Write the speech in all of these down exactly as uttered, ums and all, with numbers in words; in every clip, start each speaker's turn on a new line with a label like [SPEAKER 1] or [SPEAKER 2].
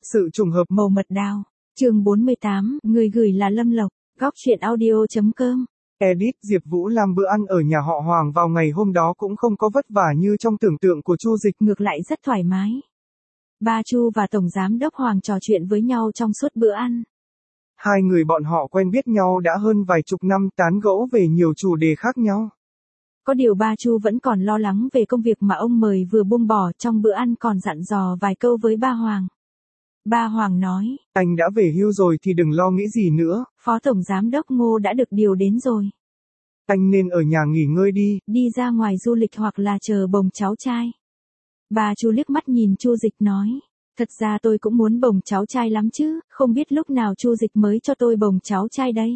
[SPEAKER 1] Sự trùng hợp
[SPEAKER 2] màu mật đào. Chương bốn mươi tám, người gửi là Lâm Lộc, góc truyện audio chấm com.
[SPEAKER 1] Edit Diệp Vũ làm bữa ăn ở nhà họ Hoàng vào ngày hôm đó cũng không có vất vả như trong tưởng tượng của Chu Dịch,
[SPEAKER 2] ngược lại rất thoải mái. Ba Chu và Tổng Giám đốc Hoàng trò chuyện với nhau trong suốt bữa ăn.
[SPEAKER 1] Hai người bọn họ quen biết nhau đã hơn vài chục năm, tán gẫu về nhiều chủ đề khác nhau.
[SPEAKER 2] Có điều ba Chu vẫn còn lo lắng về công việc mà ông mời vừa buông bỏ, trong bữa ăn còn dặn dò vài câu với ba Hoàng. Ba Hoàng nói,
[SPEAKER 1] anh đã về hưu rồi thì đừng lo nghĩ gì nữa.
[SPEAKER 2] Phó Tổng Giám đốc Ngô đã được điều đến rồi.
[SPEAKER 1] Anh nên ở nhà nghỉ ngơi đi.
[SPEAKER 2] Đi ra ngoài du lịch hoặc là chờ bồng cháu trai. Bà Chu liếc mắt nhìn Chu Dịch nói, thật ra tôi cũng muốn bồng cháu trai lắm chứ, không biết lúc nào Chu Dịch mới cho tôi bồng cháu trai đây.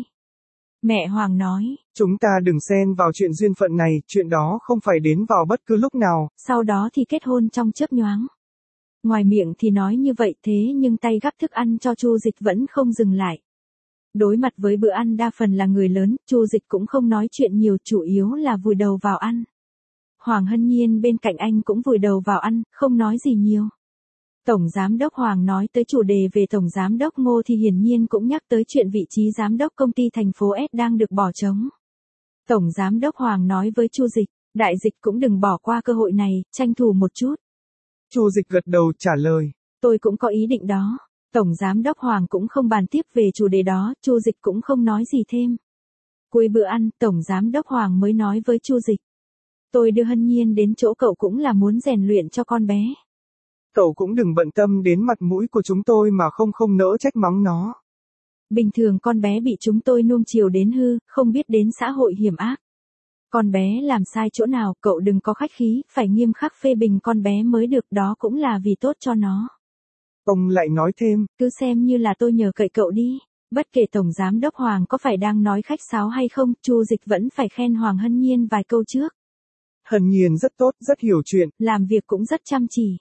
[SPEAKER 2] Mẹ Hoàng nói,
[SPEAKER 1] chúng ta đừng xen vào chuyện duyên phận này, chuyện đó không phải đến vào bất cứ lúc nào.
[SPEAKER 2] Sau đó thì kết hôn trong chớp nhoáng. Ngoài miệng thì nói như vậy thế nhưng tay gắp thức ăn cho Chu Dịch vẫn không dừng lại. Đối mặt với bữa ăn đa phần là người lớn, Chu Dịch cũng không nói chuyện nhiều, chủ yếu là vùi đầu vào ăn. Hoàng Hân Nhiên bên cạnh anh cũng vùi đầu vào ăn, không nói gì nhiều. Tổng Giám đốc Hoàng nói tới chủ đề về Tổng Giám đốc Ngô thì hiển nhiên cũng nhắc tới chuyện vị trí Giám đốc công ty thành phố S đang được bỏ trống. Tổng Giám đốc Hoàng nói với Chu Dịch, đại dịch cũng đừng bỏ qua cơ hội này, tranh thủ một chút.
[SPEAKER 1] Chu Dịch gật đầu trả lời,
[SPEAKER 2] tôi cũng có ý định đó. Tổng Giám đốc Hoàng cũng không bàn tiếp về chủ đề đó, Chu Dịch cũng không nói gì thêm. Cuối bữa ăn, Tổng Giám đốc Hoàng mới nói với Chu Dịch, tôi đưa Hân Nhiên đến chỗ cậu cũng là muốn rèn luyện cho con bé.
[SPEAKER 1] Cậu cũng đừng bận tâm đến mặt mũi của chúng tôi mà không không nỡ trách mắng nó.
[SPEAKER 2] Bình thường con bé bị chúng tôi nuông chiều đến hư, không biết đến xã hội hiểm ác. Con bé làm sai chỗ nào, cậu đừng có khách khí, phải nghiêm khắc phê bình con bé mới được, đó cũng là vì tốt cho nó.
[SPEAKER 1] Ông lại nói thêm,
[SPEAKER 2] cứ xem như là tôi nhờ cậy cậu đi. Bất kể Tổng Giám đốc Hoàng có phải đang nói khách sáo hay không, Chu Dịch vẫn phải khen Hoàng Hân Nhiên vài câu trước.
[SPEAKER 1] Hân Nhiên rất tốt, rất hiểu chuyện,
[SPEAKER 2] làm việc cũng rất chăm chỉ.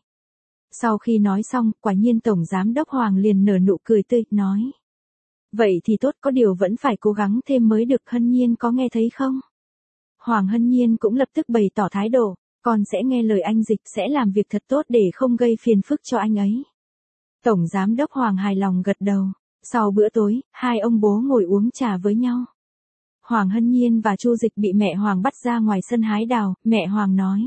[SPEAKER 2] Sau khi nói xong, quả nhiên Tổng Giám đốc Hoàng liền nở nụ cười tươi, nói. Vậy thì tốt, có điều vẫn phải cố gắng thêm mới được. Hân Nhiên có nghe thấy không? Hoàng Hân Nhiên cũng lập tức bày tỏ thái độ, con sẽ nghe lời anh Dịch, sẽ làm việc thật tốt để không gây phiền phức cho anh ấy. Tổng Giám đốc Hoàng hài lòng gật đầu. Sau bữa tối, hai ông bố ngồi uống trà với nhau. Hoàng Hân Nhiên và Chu Dịch bị mẹ Hoàng bắt ra ngoài sân hái đào, mẹ Hoàng nói.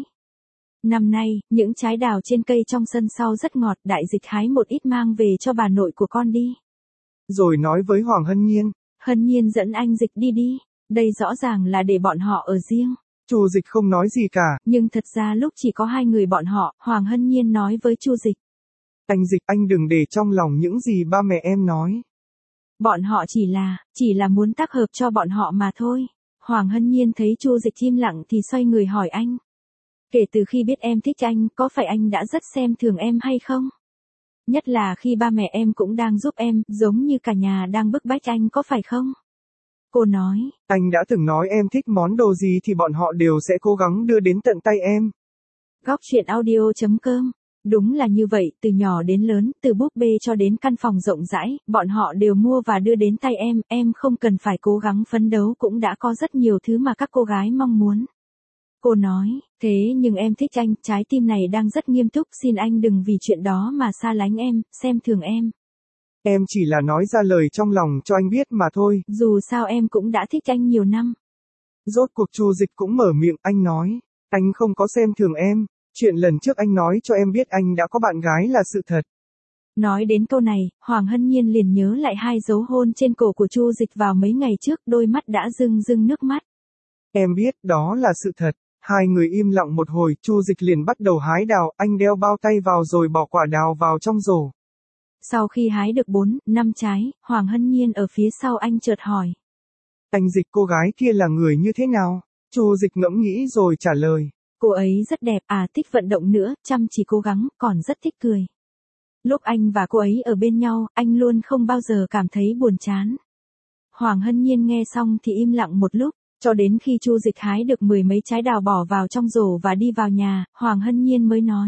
[SPEAKER 2] Năm nay, những trái đào trên cây trong sân sau rất ngọt, đại Dịch hái một ít mang về cho bà nội của con đi.
[SPEAKER 1] Rồi nói với Hoàng Hân Nhiên.
[SPEAKER 2] Hân Nhiên dẫn anh Dịch đi đi, đây rõ ràng là để bọn họ ở riêng.
[SPEAKER 1] Chu Dịch không nói gì cả.
[SPEAKER 2] Nhưng thật ra lúc chỉ có hai người bọn họ, Hoàng Hân Nhiên nói với Chu Dịch.
[SPEAKER 1] Anh Dịch, anh đừng để trong lòng những gì ba mẹ em nói.
[SPEAKER 2] Bọn họ chỉ là, chỉ là muốn tác hợp cho bọn họ mà thôi. Hoàng Hân Nhiên thấy Chu Dịch im lặng thì xoay người hỏi anh. Kể từ khi biết em thích anh, có phải anh đã rất xem thường em hay không? Nhất là khi ba mẹ em cũng đang giúp em, giống như cả nhà đang bức bách anh, có phải không? Cô nói.
[SPEAKER 1] Anh đã từng nói em thích món đồ gì thì bọn họ đều sẽ cố gắng đưa đến tận tay em.
[SPEAKER 2] Góc truyện audio chấm com. Đúng là như vậy, từ nhỏ đến lớn, từ búp bê cho đến căn phòng rộng rãi, bọn họ đều mua và đưa đến tay em, em không cần phải cố gắng phấn đấu cũng đã có rất nhiều thứ mà các cô gái mong muốn. Cô nói, thế nhưng em thích anh, trái tim này đang rất nghiêm túc, xin anh đừng vì chuyện đó mà xa lánh em, xem thường em.
[SPEAKER 1] Em chỉ là nói ra lời trong lòng cho anh biết mà thôi.
[SPEAKER 2] Dù sao em cũng đã thích anh nhiều năm.
[SPEAKER 1] Rốt cuộc Chu Dịch cũng mở miệng, anh nói, anh không có xem thường em. Chuyện lần trước anh nói cho em biết anh đã có bạn gái là sự thật.
[SPEAKER 2] Nói đến câu này, Hoàng Hân Nhiên liền nhớ lại hai dấu hôn trên cổ của Chu Dịch vào mấy ngày trước, đôi mắt đã rưng rưng nước mắt.
[SPEAKER 1] Em biết, đó là sự thật. Hai người im lặng một hồi, Chu Dịch liền bắt đầu hái đào, anh đeo bao tay vào rồi bỏ quả đào vào trong rổ.
[SPEAKER 2] Sau khi hái được bốn, năm trái, Hoàng Hân Nhiên ở phía sau anh chợt hỏi.
[SPEAKER 1] Anh Dịch, cô gái kia là người như thế nào? Chu Dịch ngẫm nghĩ rồi trả lời.
[SPEAKER 2] Cô ấy rất đẹp, à thích vận động nữa, chăm chỉ cố gắng, còn rất thích cười. Lúc anh và cô ấy ở bên nhau, anh luôn không bao giờ cảm thấy buồn chán. Hoàng Hân Nhiên nghe xong thì im lặng một lúc, cho đến khi Chu Dịch hái được mười mấy trái đào bỏ vào trong rổ và đi vào nhà, Hoàng Hân Nhiên mới nói.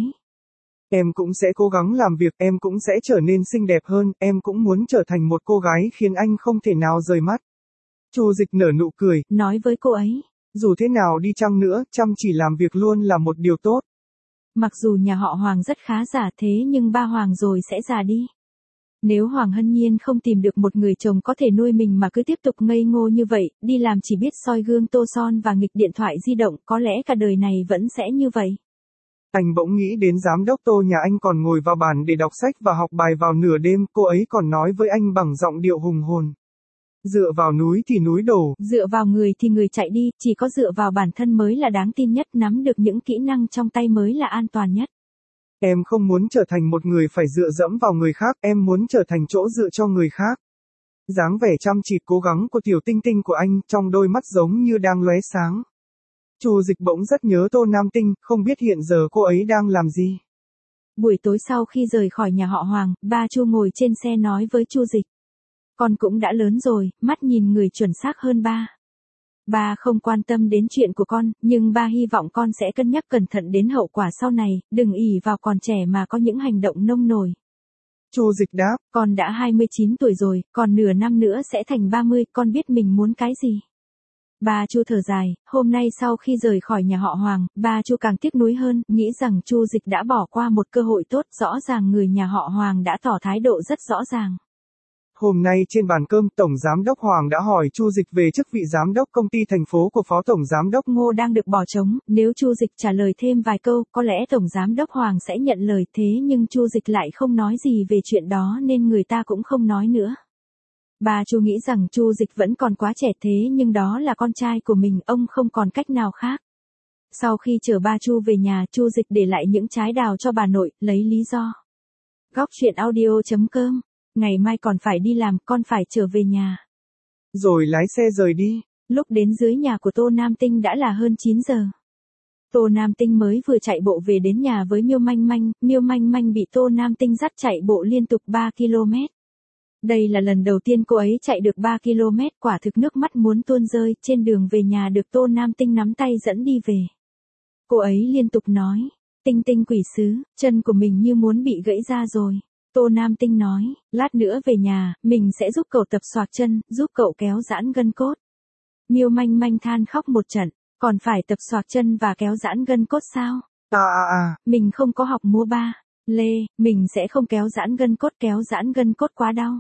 [SPEAKER 1] Em cũng sẽ cố gắng làm việc, em cũng sẽ trở nên xinh đẹp hơn, em cũng muốn trở thành một cô gái khiến anh không thể nào rời mắt. Chu Dịch nở nụ cười,
[SPEAKER 2] nói với cô ấy.
[SPEAKER 1] Dù thế nào đi chăng nữa, chăm chỉ làm việc luôn là một điều tốt.
[SPEAKER 2] Mặc dù nhà họ Hoàng rất khá giả thế nhưng ba Hoàng rồi sẽ già đi. Nếu Hoàng Hân Nhiên không tìm được một người chồng có thể nuôi mình mà cứ tiếp tục ngây ngô như vậy, đi làm chỉ biết soi gương tô son và nghịch điện thoại di động, có lẽ cả đời này vẫn sẽ như vậy.
[SPEAKER 1] Anh bỗng nghĩ đến giám đốc Tô nhà anh còn ngồi vào bàn để đọc sách và học bài vào nửa đêm, cô ấy còn nói với anh bằng giọng điệu hùng hồn. Dựa vào núi thì núi đổ.
[SPEAKER 2] Dựa vào người thì người chạy đi, chỉ có dựa vào bản thân mới là đáng tin nhất, nắm được những kỹ năng trong tay mới là an toàn nhất.
[SPEAKER 1] Em không muốn trở thành một người phải dựa dẫm vào người khác, em muốn trở thành chỗ dựa cho người khác. Dáng vẻ chăm chỉ cố gắng của tiểu tinh tinh của anh, trong đôi mắt giống như đang lóe sáng. Chu Dịch bỗng rất nhớ Tô Nam Tinh, không biết hiện giờ cô ấy đang làm gì.
[SPEAKER 2] Buổi tối sau khi rời khỏi nhà họ Hoàng, ba Chu ngồi trên xe nói với Chu Dịch. Con cũng đã lớn rồi, mắt nhìn người chuẩn xác hơn ba. Ba không quan tâm đến chuyện của con, nhưng ba hy vọng con sẽ cân nhắc cẩn thận đến hậu quả sau này, đừng ỷ vào còn trẻ mà có những hành động nông nổi.
[SPEAKER 1] Chu Dịch đáp,
[SPEAKER 2] con đã hai mươi chín tuổi rồi, còn nửa năm nữa sẽ thành ba mươi, con biết mình muốn cái gì. Ba Chu thở dài, hôm nay sau khi rời khỏi nhà họ Hoàng, ba Chu càng tiếc nuối hơn, nghĩ rằng Chu Dịch đã bỏ qua một cơ hội tốt, rõ ràng người nhà họ Hoàng đã tỏ thái độ rất rõ ràng.
[SPEAKER 1] Hôm nay trên bàn cơm, Tổng Giám đốc Hoàng đã hỏi Chu Dịch về chức vị Giám đốc công ty thành phố của Phó Tổng Giám đốc
[SPEAKER 2] Ngô đang được bỏ trống, nếu Chu Dịch trả lời thêm vài câu, có lẽ Tổng Giám đốc Hoàng sẽ nhận lời, thế nhưng Chu Dịch lại không nói gì về chuyện đó nên người ta cũng không nói nữa. Bà Chu nghĩ rằng Chu Dịch vẫn còn quá trẻ thế nhưng đó là con trai của mình, ông không còn cách nào khác. Sau khi chở ba Chu về nhà, Chu Dịch để lại những trái đào cho bà nội, lấy lý do. Góc truyện audio chấm com, ngày mai còn phải đi làm, con phải trở về nhà.
[SPEAKER 1] Rồi lái xe rời đi.
[SPEAKER 2] Lúc đến dưới nhà của Tô Nam Tinh đã là hơn chín giờ. Tô Nam Tinh mới vừa chạy bộ về đến nhà với Miêu Manh Manh, Miêu Manh Manh bị Tô Nam Tinh dắt chạy bộ liên tục ba ki lô mét. Đây là lần đầu tiên cô ấy chạy được ba ki lô mét, quả thực nước mắt muốn tuôn rơi, trên đường về nhà được Tô Nam Tinh nắm tay dẫn đi về. Cô ấy liên tục nói, Tinh Tinh quỷ sứ, chân của mình như muốn bị gãy ra rồi. Tô Nam Tinh nói, lát nữa về nhà, mình sẽ giúp cậu tập xoạc chân, giúp cậu kéo giãn gân cốt. Miêu Manh Manh than khóc một trận, còn phải tập xoạc chân và kéo giãn gân cốt sao?
[SPEAKER 1] À à à,
[SPEAKER 2] mình không có học múa ba. Lê, mình sẽ không kéo giãn gân cốt, kéo giãn gân cốt quá đau.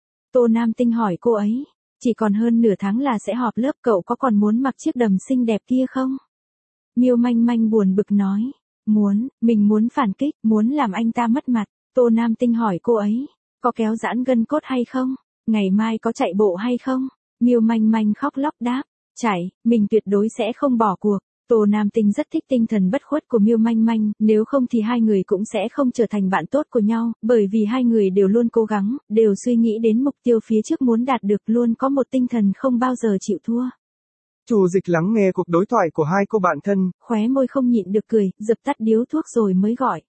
[SPEAKER 2] Tô Nam Tinh hỏi cô ấy, chỉ còn hơn nửa tháng là sẽ họp lớp, cậu có còn muốn mặc chiếc đầm xinh đẹp kia không? Miêu Manh Manh buồn bực nói, muốn, mình muốn phản kích, muốn làm anh ta mất mặt. Tô Nam Tinh hỏi cô ấy, có kéo giãn gân cốt hay không? Ngày mai có chạy bộ hay không? Miêu Manh Manh khóc lóc đáp, chạy, mình tuyệt đối sẽ không bỏ cuộc. Tô Nam Tinh rất thích tinh thần bất khuất của Miêu Manh Manh, nếu không thì hai người cũng sẽ không trở thành bạn tốt của nhau, bởi vì hai người đều luôn cố gắng, đều suy nghĩ đến mục tiêu phía trước muốn đạt được, luôn có một tinh thần không bao giờ chịu thua.
[SPEAKER 1] Chu Dịch lắng nghe cuộc đối thoại của hai cô bạn thân,
[SPEAKER 2] khóe môi không nhịn được cười, dập tắt điếu thuốc rồi mới gọi.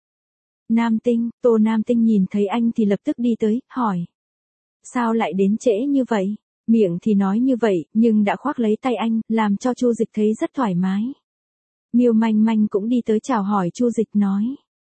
[SPEAKER 2] Nam Tinh, Tô Nam Tinh nhìn thấy anh thì lập tức đi tới, hỏi. Sao lại đến trễ như vậy? Miệng thì nói như vậy, nhưng đã khoác lấy tay anh, làm cho Chu Dịch thấy rất thoải mái. Miêu Manh Manh cũng đi tới chào hỏi Chu Dịch nói.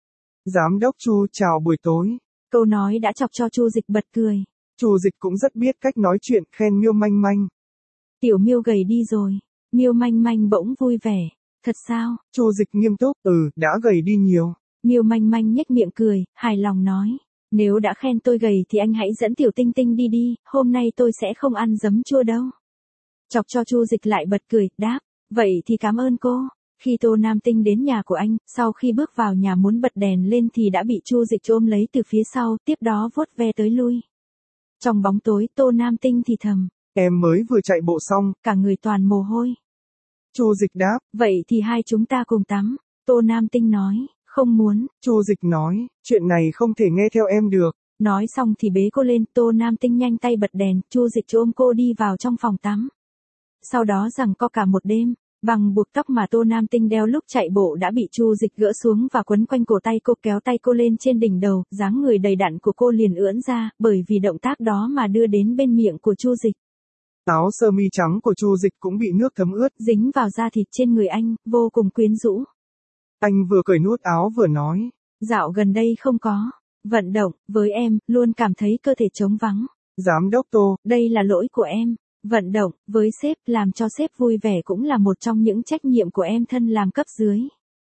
[SPEAKER 1] Giám đốc Chu, chào buổi tối.
[SPEAKER 2] Câu nói đã chọc cho Chu Dịch bật cười.
[SPEAKER 1] Chu Dịch cũng rất biết cách nói chuyện, khen Miêu Manh Manh.
[SPEAKER 2] Tiểu Miêu gầy đi rồi. Miêu Manh Manh bỗng vui vẻ. Thật sao?
[SPEAKER 1] Chu Dịch nghiêm túc, ừ, đã gầy đi nhiều.
[SPEAKER 2] Miêu Manh Manh nhếch miệng cười, hài lòng nói. Nếu đã khen tôi gầy thì anh hãy dẫn Tiểu Tinh Tinh đi đi, hôm nay tôi sẽ không ăn giấm chua đâu. Chọc cho Chu Dịch lại bật cười, đáp. Vậy thì cảm ơn cô. Khi Tô Nam Tinh đến nhà của anh, sau khi bước vào nhà muốn bật đèn lên thì đã bị Chu Dịch ôm lấy từ phía sau, tiếp đó vuốt ve tới lui. Trong bóng tối, Tô Nam Tinh thì thầm.
[SPEAKER 1] Em mới vừa chạy bộ xong,
[SPEAKER 2] cả người toàn mồ hôi.
[SPEAKER 1] Chu Dịch đáp. Vậy
[SPEAKER 2] thì hai chúng ta cùng tắm. Tô Nam Tinh nói. Không muốn.
[SPEAKER 1] Chu Dịch nói, chuyện này không thể nghe theo em được.
[SPEAKER 2] Nói xong thì bế cô lên, Tô Nam Tinh nhanh tay bật đèn, Chu Dịch ôm cô đi vào trong phòng tắm. Sau đó giằng co cả một đêm, bằng buộc tóc mà Tô Nam Tinh đeo lúc chạy bộ đã bị Chu Dịch gỡ xuống và quấn quanh cổ tay cô, kéo tay cô lên trên đỉnh đầu, dáng người đầy đặn của cô liền ưỡn ra, bởi vì động tác đó mà đưa đến bên miệng của Chu Dịch.
[SPEAKER 1] Áo sơ mi trắng của Chu Dịch cũng bị nước thấm ướt,
[SPEAKER 2] dính vào da thịt trên người anh, vô cùng quyến rũ.
[SPEAKER 1] Anh vừa cởi nút áo vừa nói.
[SPEAKER 2] Dạo gần đây không có vận động, với em, luôn cảm thấy cơ thể trống vắng.
[SPEAKER 1] Giám đốc Tô,
[SPEAKER 2] đây là lỗi của em. Vận động, với sếp, làm cho sếp vui vẻ cũng là một trong những trách nhiệm của em thân làm cấp dưới.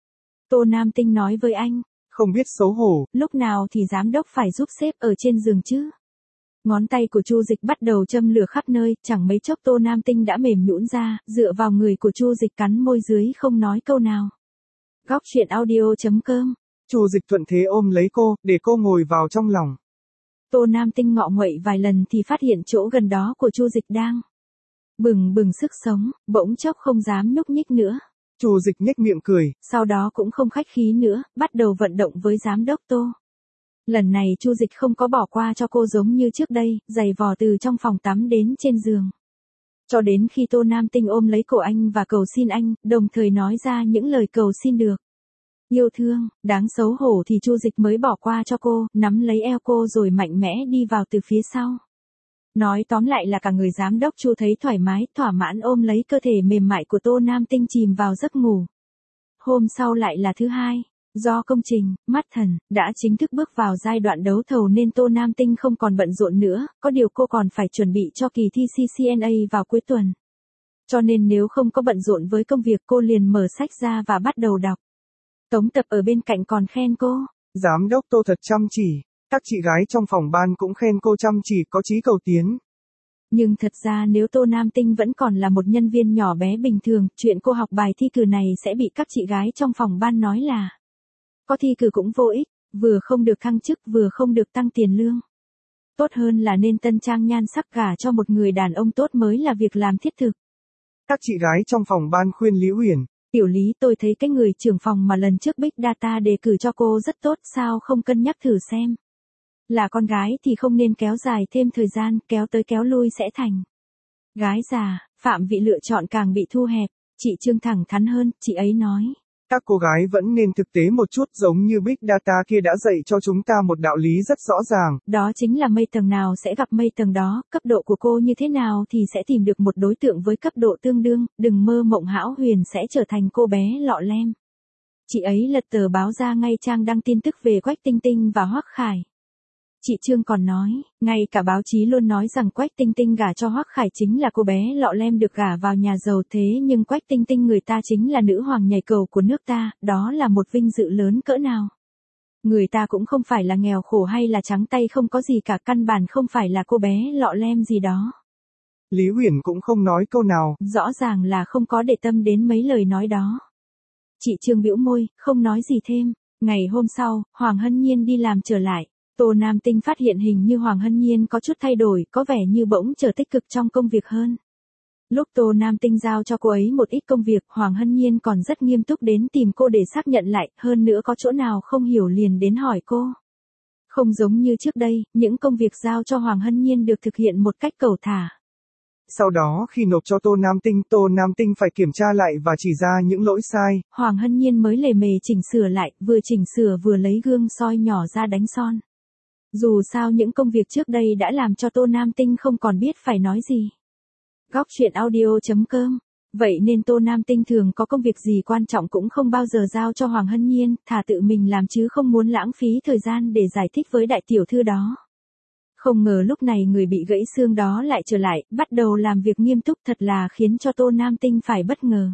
[SPEAKER 2] Tô Nam Tinh nói với anh.
[SPEAKER 1] Không biết xấu hổ.
[SPEAKER 2] Lúc nào thì giám đốc phải giúp sếp ở trên giường chứ? Ngón tay của Chu Dịch bắt đầu châm lửa khắp nơi, chẳng mấy chốc Tô Nam Tinh đã mềm nhũn ra, dựa vào người của Chu Dịch cắn môi dưới không nói câu nào. Góc truyện audio chấm com.
[SPEAKER 1] Chu Dịch thuận thế ôm lấy cô, để cô ngồi vào trong lòng.
[SPEAKER 2] Tô Nam Tinh ngọ nguậy vài lần thì phát hiện chỗ gần đó của Chu Dịch đang bừng bừng sức sống, bỗng chốc không dám nhúc nhích nữa.
[SPEAKER 1] Chu Dịch nhếch miệng cười,
[SPEAKER 2] sau đó cũng không khách khí nữa, bắt đầu vận động với giám đốc Tô. Lần này Chu Dịch không có bỏ qua cho cô giống như trước đây, giày vò từ trong phòng tắm đến trên giường. Cho đến khi Tô Nam Tinh ôm lấy cổ anh và cầu xin anh, đồng thời nói ra những lời cầu xin được. Yêu thương, đáng xấu hổ thì Chu Dịch mới bỏ qua cho cô, nắm lấy eo cô rồi mạnh mẽ đi vào từ phía sau. Nói tóm lại là cả người giám đốc Chu thấy thoải mái, thỏa mãn ôm lấy cơ thể mềm mại của Tô Nam Tinh chìm vào giấc ngủ. Hôm sau lại là thứ hai. Do công trình, Mắt Thần, đã chính thức bước vào giai đoạn đấu thầu nên Tô Nam Tinh không còn bận rộn nữa, có điều cô còn phải chuẩn bị cho kỳ thi xê xê en a vào cuối tuần. Cho nên nếu không có bận rộn với công việc cô liền mở sách ra và bắt đầu đọc. Tống Tập ở bên cạnh còn khen cô.
[SPEAKER 1] Giám đốc Tô thật chăm chỉ, các chị gái trong phòng ban cũng khen cô chăm chỉ có chí cầu tiến.
[SPEAKER 2] Nhưng thật ra nếu Tô Nam Tinh vẫn còn là một nhân viên nhỏ bé bình thường, chuyện cô học bài thi cử này sẽ bị các chị gái trong phòng ban nói là có thi cử cũng vô ích, vừa không được thăng chức vừa không được tăng tiền lương. Tốt hơn là nên tân trang nhan sắc gả cho một người đàn ông tốt mới là việc làm thiết thực.
[SPEAKER 1] Các chị gái trong phòng ban khuyên Lý Uyển.
[SPEAKER 2] Tiểu Lý, tôi thấy cái người trưởng phòng mà lần trước Big Data đề cử cho cô rất tốt, sao không cân nhắc thử xem. Là con gái thì không nên kéo dài thêm thời gian, kéo tới kéo lui sẽ thành gái già, phạm vị lựa chọn càng bị thu hẹp. Chị Trương thẳng thắn hơn, chị ấy nói.
[SPEAKER 1] Các cô gái vẫn nên thực tế một chút, giống như Big Data kia đã dạy cho chúng ta một đạo lý rất rõ ràng.
[SPEAKER 2] Đó chính là mây tầng nào sẽ gặp mây tầng đó, cấp độ của cô như thế nào thì sẽ tìm được một đối tượng với cấp độ tương đương, đừng mơ mộng hão huyền sẽ trở thành cô bé lọ lem. Chị ấy lật tờ báo ra ngay trang đăng tin tức về Quách Tinh Tinh và Hoắc Khải. Chị Trương còn nói, ngay cả báo chí luôn nói rằng Quách Tinh Tinh gả cho Hoắc Khải chính là cô bé lọ lem được gả vào nhà giàu, thế nhưng Quách Tinh Tinh người ta chính là nữ hoàng nhảy cầu của nước ta, đó là một vinh dự lớn cỡ nào. Người ta cũng không phải là nghèo khổ hay là trắng tay không có gì cả, căn bản không phải là cô bé lọ lem gì đó.
[SPEAKER 1] Lý Uyển cũng không nói câu nào.
[SPEAKER 2] Rõ ràng là không có để tâm đến mấy lời nói đó. Chị Trương bĩu môi, không nói gì thêm. Ngày hôm sau, Hoàng Hân Nhiên đi làm trở lại. Tô Nam Tinh phát hiện hình như Hoàng Hân Nhiên có chút thay đổi, có vẻ như bỗng trở tích cực trong công việc hơn. Lúc Tô Nam Tinh giao cho cô ấy một ít công việc, Hoàng Hân Nhiên còn rất nghiêm túc đến tìm cô để xác nhận lại, hơn nữa có chỗ nào không hiểu liền đến hỏi cô. Không giống như trước đây, những công việc giao cho Hoàng Hân Nhiên được thực hiện một cách cẩu thả.
[SPEAKER 1] Sau đó khi nộp cho Tô Nam Tinh, Tô Nam Tinh phải kiểm tra lại và chỉ ra những lỗi sai.
[SPEAKER 2] Hoàng Hân Nhiên mới lề mề chỉnh sửa lại, vừa chỉnh sửa vừa lấy gương soi nhỏ ra đánh son. Dù sao những công việc trước đây đã làm cho Tô Nam Tinh không còn biết phải nói gì. Góc truyện audio chấm com. Vậy nên Tô Nam Tinh thường có công việc gì quan trọng cũng không bao giờ giao cho Hoàng Hân Nhiên, thà tự mình làm chứ không muốn lãng phí thời gian để giải thích với đại tiểu thư đó. Không ngờ lúc này người bị gãy xương đó lại trở lại, bắt đầu làm việc nghiêm túc, thật là khiến cho Tô Nam Tinh phải bất ngờ.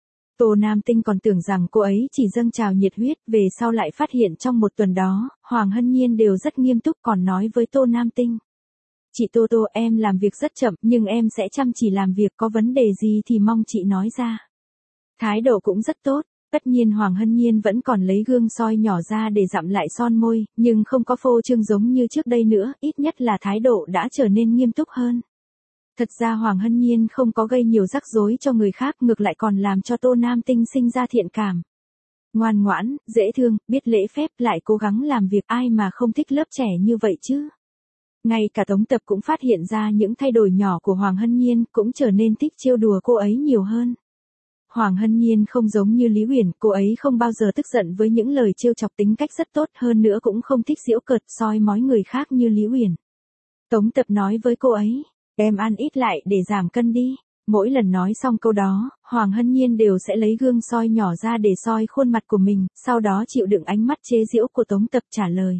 [SPEAKER 2] Tô Nam Tinh còn tưởng rằng cô ấy chỉ dâng trào nhiệt huyết, về sau lại phát hiện trong một tuần đó, Hoàng Hân Nhiên đều rất nghiêm túc, còn nói với Tô Nam Tinh. Chị Tô Tô, em làm việc rất chậm, nhưng em sẽ chăm chỉ làm việc, có vấn đề gì thì mong chị nói ra. Thái độ cũng rất tốt. Tất nhiên Hoàng Hân Nhiên vẫn còn lấy gương soi nhỏ ra để dặm lại son môi, nhưng không có phô trương giống như trước đây nữa, ít nhất là thái độ đã trở nên nghiêm túc hơn. Thật ra Hoàng Hân Nhiên không có gây nhiều rắc rối cho người khác, ngược lại còn làm cho Tô Nam Tinh sinh ra thiện cảm. Ngoan ngoãn, dễ thương, biết lễ phép, lại cố gắng làm việc, ai mà không thích lớp trẻ như vậy chứ. Ngay cả Tống Tập cũng phát hiện ra những thay đổi nhỏ của Hoàng Hân Nhiên, cũng trở nên thích trêu đùa cô ấy nhiều hơn. Hoàng Hân Nhiên không giống như Lý Uyển, cô ấy không bao giờ tức giận với những lời trêu chọc, tính cách rất tốt, hơn nữa cũng không thích giễu cợt soi mói người khác như Lý Uyển. Tống Tập nói với cô ấy, em ăn ít lại để giảm cân đi. Mỗi lần nói xong câu đó, Hoàng Hân Nhiên đều sẽ lấy gương soi nhỏ ra để soi khuôn mặt của mình, sau đó chịu đựng ánh mắt chế giễu của Tống Tập trả lời.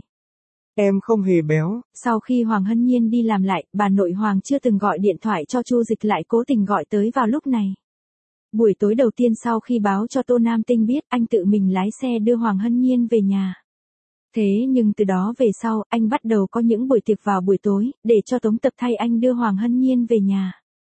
[SPEAKER 1] Em không hề béo.
[SPEAKER 2] Sau khi Hoàng Hân Nhiên đi làm lại, bà nội Hoàng chưa từng gọi điện thoại cho Chu Dịch lại cố tình gọi tới vào lúc này. Buổi tối đầu tiên sau khi báo cho Tô Nam Tinh biết, anh tự mình lái xe đưa Hoàng Hân Nhiên về nhà. Thế nhưng từ đó về sau, anh bắt đầu có những buổi tiệc vào buổi tối, để cho Tống Tập thay anh đưa Hoàng Hân Nhiên về nhà.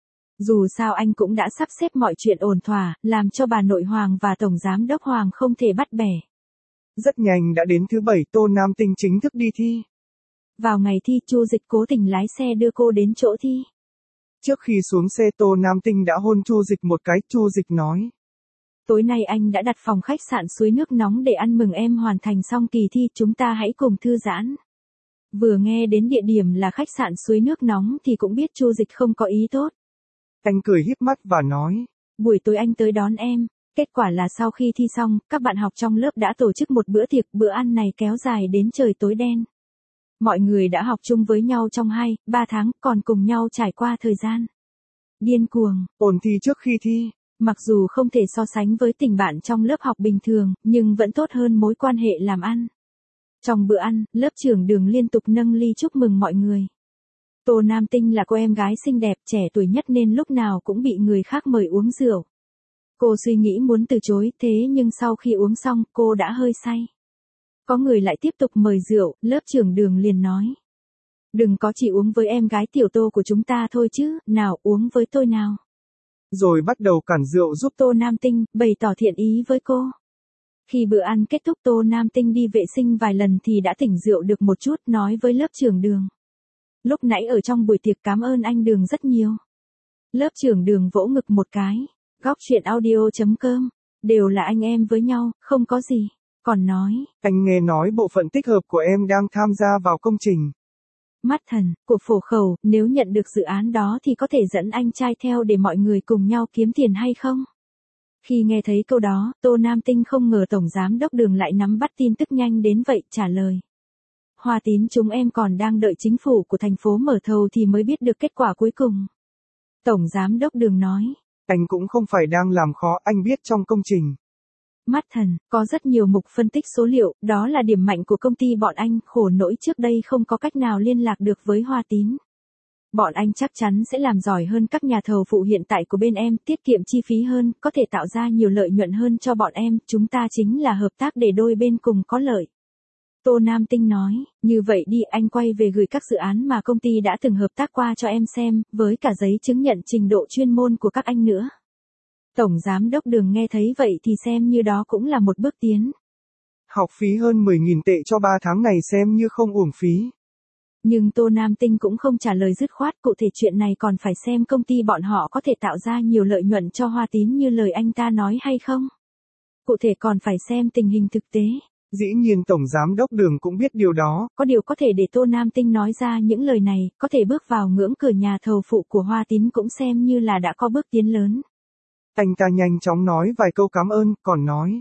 [SPEAKER 2] Dù sao anh cũng đã sắp xếp mọi chuyện ổn thỏa, làm cho bà nội Hoàng và Tổng Giám đốc Hoàng không thể bắt bẻ.
[SPEAKER 1] Rất nhanh đã đến thứ bảy, Tô Nam Tinh chính thức đi thi.
[SPEAKER 2] Vào ngày thi, Chu Dịch cố tình lái xe đưa cô đến chỗ thi.
[SPEAKER 1] Trước khi xuống xe, Tô Nam Tinh đã hôn Chu Dịch một cái. Chu Dịch nói:
[SPEAKER 2] tối nay anh đã đặt phòng khách sạn suối nước nóng để ăn mừng em hoàn thành xong kỳ thi, chúng ta hãy cùng thư giãn. Vừa nghe đến địa điểm là khách sạn suối nước nóng thì cũng biết Chu Dịch không có ý tốt.
[SPEAKER 1] Anh cười híp mắt và nói:
[SPEAKER 2] buổi tối anh tới đón em. Kết quả là sau khi thi xong, các bạn học trong lớp đã tổ chức một bữa tiệc, bữa ăn này kéo dài đến trời tối đen. Mọi người đã học chung với nhau trong hai, ba tháng, còn cùng nhau trải qua thời gian điên cuồng,
[SPEAKER 1] ôn thi trước khi thi.
[SPEAKER 2] Mặc dù không thể so sánh với tình bạn trong lớp học bình thường, nhưng vẫn tốt hơn mối quan hệ làm ăn. Trong bữa ăn, lớp trưởng Đường liên tục nâng ly chúc mừng mọi người. Tô Nam Tinh là cô em gái xinh đẹp, trẻ tuổi nhất nên lúc nào cũng bị người khác mời uống rượu. Cô suy nghĩ muốn từ chối, thế nhưng sau khi uống xong, cô đã hơi say. Có người lại tiếp tục mời rượu, lớp trưởng Đường liền nói: đừng có chỉ uống với em gái tiểu Tô của chúng ta thôi chứ, nào uống với tôi nào. Rồi bắt đầu cản rượu giúp Tô Nam Tinh, bày tỏ thiện ý với cô. Khi bữa ăn kết thúc, Tô Nam Tinh đi vệ sinh vài lần thì đã tỉnh rượu được một chút, nói với lớp trưởng Đường: lúc nãy ở trong buổi tiệc cảm ơn anh Đường rất nhiều. Lớp trưởng Đường vỗ ngực một cái: góc truyện audio chấm com, đều là anh em với nhau, không có gì. Còn nói:
[SPEAKER 1] anh nghe nói bộ phận tích hợp của em đang tham gia vào công trình
[SPEAKER 2] mắt thần của phổ khẩu, nếu nhận được dự án đó thì có thể dẫn anh trai theo để mọi người cùng nhau kiếm tiền hay không? Khi nghe thấy câu đó, Tô Nam Tinh không ngờ Tổng Giám đốc Đường lại nắm bắt tin tức nhanh đến vậy, trả lời: Hoa Tín chúng em còn đang đợi chính phủ của thành phố mở thầu thì mới biết được kết quả cuối cùng. Tổng Giám đốc Đường nói:
[SPEAKER 1] anh cũng không phải đang làm khó, anh biết trong công trình
[SPEAKER 2] mắt thần, có rất nhiều mục phân tích số liệu, đó là điểm mạnh của công ty bọn anh, khổ nỗi trước đây không có cách nào liên lạc được với Hoa Tín. Bọn anh chắc chắn sẽ làm giỏi hơn các nhà thầu phụ hiện tại của bên em, tiết kiệm chi phí hơn, có thể tạo ra nhiều lợi nhuận hơn cho bọn em, chúng ta chính là hợp tác để đôi bên cùng có lợi. Tô Nam Tinh nói: như vậy đi, anh quay về gửi các dự án mà công ty đã từng hợp tác qua cho em xem, với cả giấy chứng nhận trình độ chuyên môn của các anh nữa. Tổng Giám đốc Đường nghe thấy vậy thì xem như đó cũng là một bước tiến.
[SPEAKER 1] Học phí hơn mười nghìn tệ cho ba tháng này xem như không uổng phí.
[SPEAKER 2] Nhưng Tô Nam Tinh cũng không trả lời dứt khoát, cụ thể chuyện này còn phải xem công ty bọn họ có thể tạo ra nhiều lợi nhuận cho Hoa Tín như lời anh ta nói hay không. Cụ thể còn phải xem tình hình thực tế.
[SPEAKER 1] Dĩ nhiên Tổng Giám đốc Đường cũng biết điều đó.
[SPEAKER 2] Có điều có thể để Tô Nam Tinh nói ra những lời này, có thể bước vào ngưỡng cửa nhà thầu phụ của Hoa Tín cũng xem như là đã có bước tiến lớn.
[SPEAKER 1] Anh ta nhanh chóng nói vài câu cảm ơn, còn nói: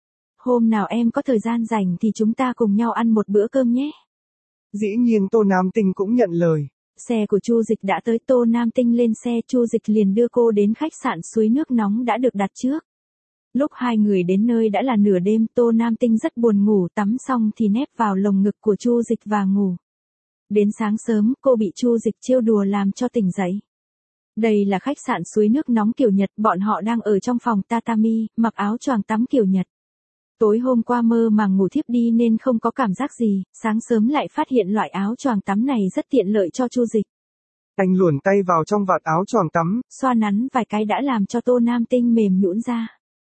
[SPEAKER 2] hôm nào em có thời gian rảnh thì chúng ta cùng nhau ăn một bữa cơm nhé.
[SPEAKER 1] Dĩ nhiên Tô Nam Tinh cũng nhận lời.
[SPEAKER 2] Xe của Chu Dịch đã tới, Tô Nam Tinh lên xe, Chu Dịch liền đưa cô đến khách sạn suối nước nóng đã được đặt trước. Lúc hai người đến nơi đã là nửa đêm, Tô Nam Tinh rất buồn ngủ, tắm xong thì nép vào lồng ngực của Chu Dịch và ngủ. Đến sáng sớm, cô bị Chu Dịch trêu đùa làm cho tỉnh dậy. Đây là khách sạn suối nước nóng kiểu Nhật, bọn họ đang ở trong phòng tatami, mặc áo choàng tắm kiểu Nhật. Tối hôm qua mơ màng ngủ thiếp đi nên không có cảm giác gì, sáng sớm lại phát hiện loại áo choàng tắm này rất tiện lợi cho Chu Dịch.
[SPEAKER 1] Anh luồn tay vào trong vạt áo choàng tắm,
[SPEAKER 2] xoa nắn vài cái đã làm cho Tô Nam Tinh mềm nhũn ra.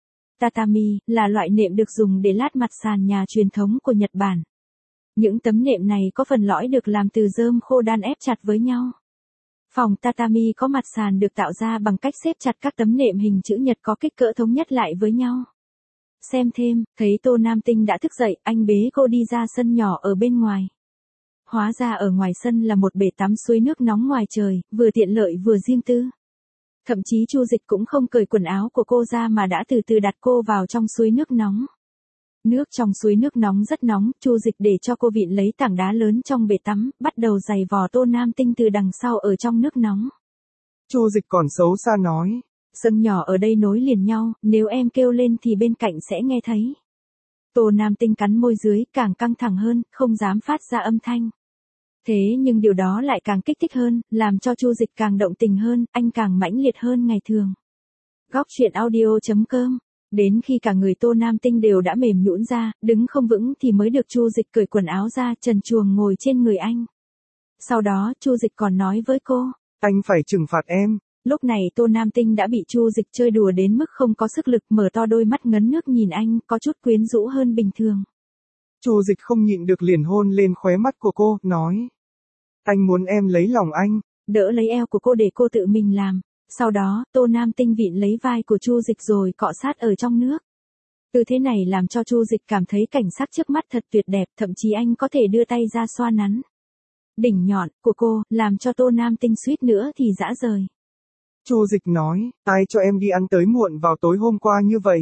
[SPEAKER 2] Tatami là loại nệm được dùng để lát mặt sàn nhà truyền thống của Nhật Bản. Những tấm nệm này có phần lõi được làm từ rơm khô đan ép chặt với nhau. Phòng tatami có mặt sàn được tạo ra bằng cách xếp chặt các tấm nệm hình chữ nhật có kích cỡ thống nhất lại với nhau. Xem thêm, thấy Tô Nam Tinh đã thức dậy, anh bế cô đi ra sân nhỏ ở bên ngoài. Hóa ra ở ngoài sân là một bể tắm suối nước nóng ngoài trời, vừa tiện lợi vừa riêng tư. Thậm chí Chu Dịch cũng không cởi quần áo của cô ra mà đã từ từ đặt cô vào trong suối nước nóng. Nước trong suối nước nóng rất nóng, Chu Dịch để cho cô vịn lấy tảng đá lớn trong bể tắm, bắt đầu giày vò Tô Nam Tinh từ đằng sau ở trong nước nóng.
[SPEAKER 1] Chu Dịch còn xấu xa nói:
[SPEAKER 2] sân nhỏ ở đây nối liền nhau, nếu em kêu lên thì bên cạnh sẽ nghe thấy. Tô Nam Tinh cắn môi dưới, càng căng thẳng hơn, không dám phát ra âm thanh. Thế nhưng điều đó lại càng kích thích hơn, làm cho Chu Dịch càng động tình hơn, anh càng mãnh liệt hơn ngày thường. Góc truyện audio chấm com Đến khi cả người Tô Nam Tinh đều đã mềm nhũn ra, đứng không vững thì mới được Chu Dịch cởi quần áo ra, trần truồng ngồi trên người anh. Sau đó, Chu Dịch còn nói với cô,
[SPEAKER 1] anh phải trừng phạt em.
[SPEAKER 2] Lúc này Tô Nam Tinh đã bị Chu Dịch chơi đùa đến mức không có sức lực, mở to đôi mắt ngấn nước nhìn anh, có chút quyến rũ hơn bình thường.
[SPEAKER 1] Chu Dịch không nhịn được liền hôn lên khóe mắt của cô, nói. Anh muốn em lấy lòng anh.
[SPEAKER 2] Đỡ lấy eo của cô để cô tự mình làm. Sau đó, Tô Nam Tinh vịn lấy vai của Chu Dịch rồi cọ sát ở trong nước. Tư thế này làm cho Chu Dịch cảm thấy cảnh sắc trước mắt thật tuyệt đẹp, thậm chí anh có thể đưa tay ra xoa nắn đỉnh nhọn của cô, làm cho Tô Nam Tinh suýt nữa thì dã rời.
[SPEAKER 1] Chu Dịch nói, ai cho em đi ăn tới muộn vào tối hôm qua như vậy?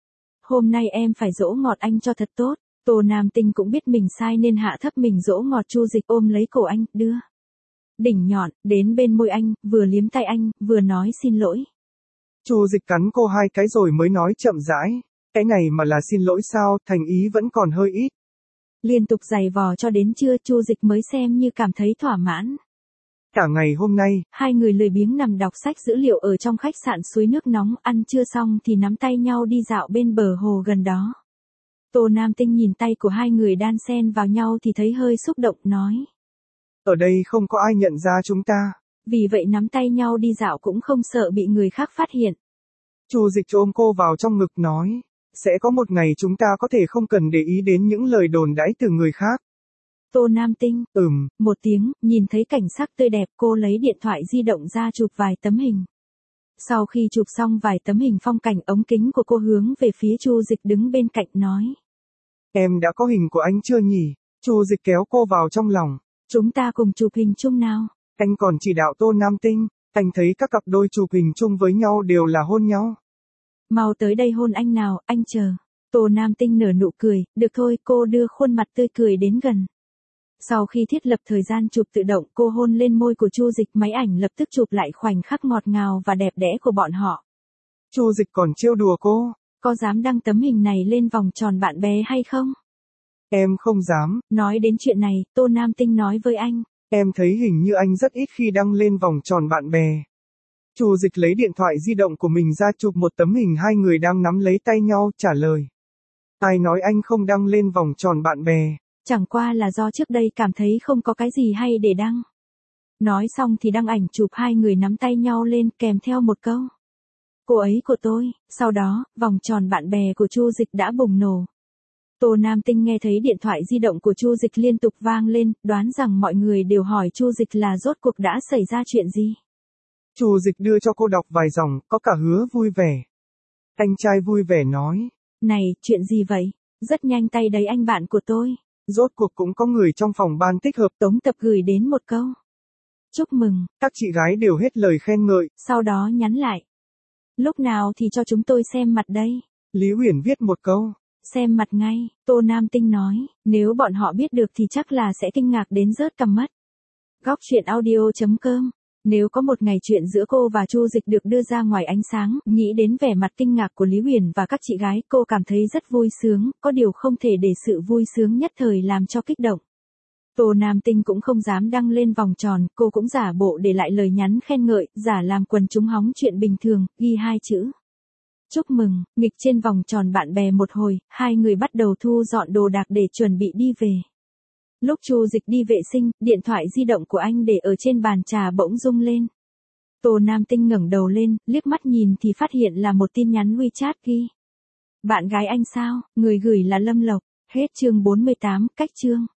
[SPEAKER 2] Hôm nay em phải dỗ ngọt anh cho thật tốt. Tô Nam Tinh cũng biết mình sai nên hạ thấp mình dỗ ngọt. Chu Dịch ôm lấy cổ anh, đưa đỉnh nhọn đến bên môi anh, vừa liếm tay anh, vừa nói xin lỗi.
[SPEAKER 1] Chu Dịch cắn cô hai cái rồi mới nói chậm rãi, cái này mà là xin lỗi sao, thành ý vẫn còn hơi ít.
[SPEAKER 2] Liên tục giày vò cho đến trưa, Chu Dịch mới xem như cảm thấy thỏa mãn.
[SPEAKER 1] Cả ngày hôm nay,
[SPEAKER 2] hai người lười biếng nằm đọc sách dữ liệu ở trong khách sạn suối nước nóng, ăn trưa xong thì nắm tay nhau đi dạo bên bờ hồ gần đó. Tô Nam Tinh nhìn tay của hai người đan xen vào nhau thì thấy hơi xúc động, nói.
[SPEAKER 1] Ở đây không có ai nhận ra chúng ta.
[SPEAKER 2] Vì vậy nắm tay nhau đi dạo cũng không sợ bị người khác phát hiện.
[SPEAKER 1] Chu Dịch ôm cô vào trong ngực nói, sẽ có một ngày chúng ta có thể không cần để ý đến những lời đồn đãi từ người khác.
[SPEAKER 2] Tô Nam Tinh,
[SPEAKER 1] ừm,
[SPEAKER 2] một tiếng, nhìn thấy cảnh sắc tươi đẹp, cô lấy điện thoại di động ra chụp vài tấm hình. Sau khi chụp xong vài tấm hình phong cảnh, ống kính của cô hướng về phía Chu Dịch đứng bên cạnh nói.
[SPEAKER 1] Em đã có hình của anh chưa nhỉ? Chu Dịch kéo cô vào trong lòng.
[SPEAKER 2] Chúng ta cùng chụp hình chung nào.
[SPEAKER 1] Anh còn chỉ đạo Tô Nam Tinh, anh thấy các cặp đôi chụp hình chung với nhau đều là hôn nhau.
[SPEAKER 2] Mau tới đây hôn anh nào, anh chờ. Tô Nam Tinh nở nụ cười, được thôi, cô đưa khuôn mặt tươi cười đến gần. Sau khi thiết lập thời gian chụp tự động, cô hôn lên môi của Chu Dịch, máy ảnh lập tức chụp lại khoảnh khắc ngọt ngào và đẹp đẽ của bọn họ.
[SPEAKER 1] Chu Dịch còn trêu đùa cô.
[SPEAKER 2] Có dám đăng tấm hình này lên vòng tròn bạn bè hay không?
[SPEAKER 1] Em không dám.
[SPEAKER 2] Nói đến chuyện này, Tô Nam Tinh nói với anh.
[SPEAKER 1] Em thấy hình như anh rất ít khi đăng lên vòng tròn bạn bè. Chu Dịch lấy điện thoại di động của mình ra chụp một tấm hình hai người đang nắm lấy tay nhau, trả lời. Ai nói anh không đăng lên vòng tròn bạn bè?
[SPEAKER 2] Chẳng qua là do trước đây cảm thấy không có cái gì hay để đăng. Nói xong thì đăng ảnh chụp hai người nắm tay nhau lên kèm theo một câu. Cô ấy của tôi. Sau đó, vòng tròn bạn bè của Chu Dịch đã bùng nổ. Tô Nam Tinh nghe thấy điện thoại di động của Chu Dịch liên tục vang lên, đoán rằng mọi người đều hỏi Chu Dịch là rốt cuộc đã xảy ra chuyện gì.
[SPEAKER 1] Chu Dịch đưa cho cô đọc vài dòng, có cả Hứa vui vẻ. Anh trai vui vẻ nói.
[SPEAKER 2] Này, chuyện gì vậy? Rất nhanh tay đấy anh bạn của tôi.
[SPEAKER 1] Rốt cuộc cũng có người trong phòng ban tích hợp.
[SPEAKER 2] Tống Tập gửi đến một câu. Chúc mừng.
[SPEAKER 1] Các chị gái đều hết lời khen ngợi.
[SPEAKER 2] Sau đó nhắn lại. Lúc nào thì cho chúng tôi xem mặt đây.
[SPEAKER 1] Lý Huyền viết một câu.
[SPEAKER 2] Xem mặt ngay, Tô Nam Tinh nói, nếu bọn họ biết được thì chắc là sẽ kinh ngạc đến rớt cằm mất. Góc truyện audio chấm com. Nếu có một ngày chuyện giữa cô và Chu Dịch được đưa ra ngoài ánh sáng, nghĩ đến vẻ mặt kinh ngạc của Lý Huyền và các chị gái, cô cảm thấy rất vui sướng, có điều không thể để sự vui sướng nhất thời làm cho kích động. Tô Nam Tinh cũng không dám đăng lên vòng tròn, cô cũng giả bộ để lại lời nhắn khen ngợi, giả làm quần chúng hóng chuyện bình thường, ghi hai chữ. Chúc mừng, nghịch trên vòng tròn bạn bè một hồi, hai người bắt đầu thu dọn đồ đạc để chuẩn bị đi về. Lúc Chu Dịch đi vệ sinh, điện thoại di động của anh để ở trên bàn trà bỗng rung lên. Tô Nam Tinh ngẩng đầu lên, liếc mắt nhìn thì phát hiện là một tin nhắn WeChat ghi. Bạn gái anh sao, người gửi là Lâm Lộc. Hết chương bốn mươi tám, cách chương.